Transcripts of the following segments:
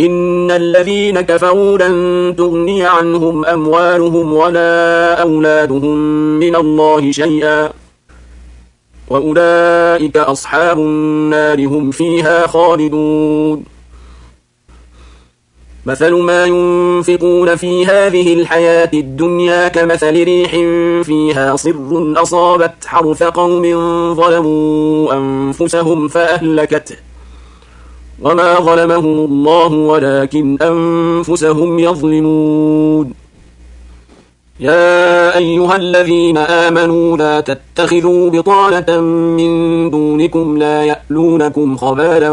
إن الذين كفروا لن تغني عنهم أموالهم ولا أولادهم من الله شيئا وأولئك أصحاب النار هم فيها خالدون مثل ما ينفقون في هذه الحياة الدنيا كمثل ريح فيها صر أصابت حرث قوم ظلموا أنفسهم فأهلكته وما ظلمهم الله ولكن أنفسهم يظلمون يا أيها الذين آمنوا لا تتخذوا بطانة من دونكم لا يألونكم خبالا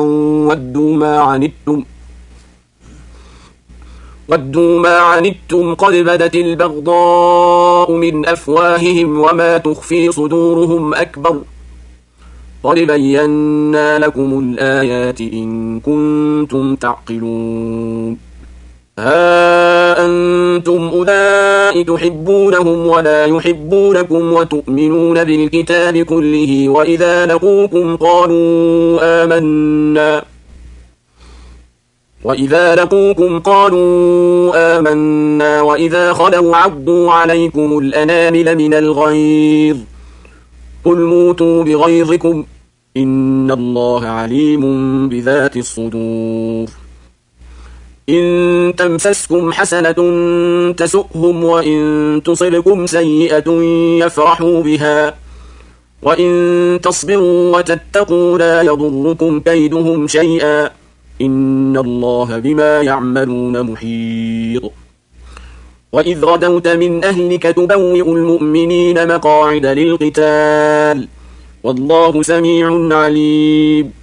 ودوا ما عنتم قد بدت البغضاء من أفواههم وما تخفي صدورهم أكبر قد بينا لكم الآيات إن كنتم تعقلون ها أنتم أولئك تحبونهم ولا يحبونكم وتؤمنون بالكتاب كله وإذا لقوكم قالوا آمنا وإذا خلوا عضوا عليكم الأنامل من الغيظ قل موتوا بغيظكم إن الله عليم بذات الصدور إن تمسسكم حسنة تسؤهم وإن تصبكم سيئة يفرحوا بها وإن تصبروا وتتقوا لا يضركم كيدهم شيئا إن الله بما يعملون محيط وإذ غدوت من أهلك تبوئ المؤمنين مقاعد للقتال والله سميع عليم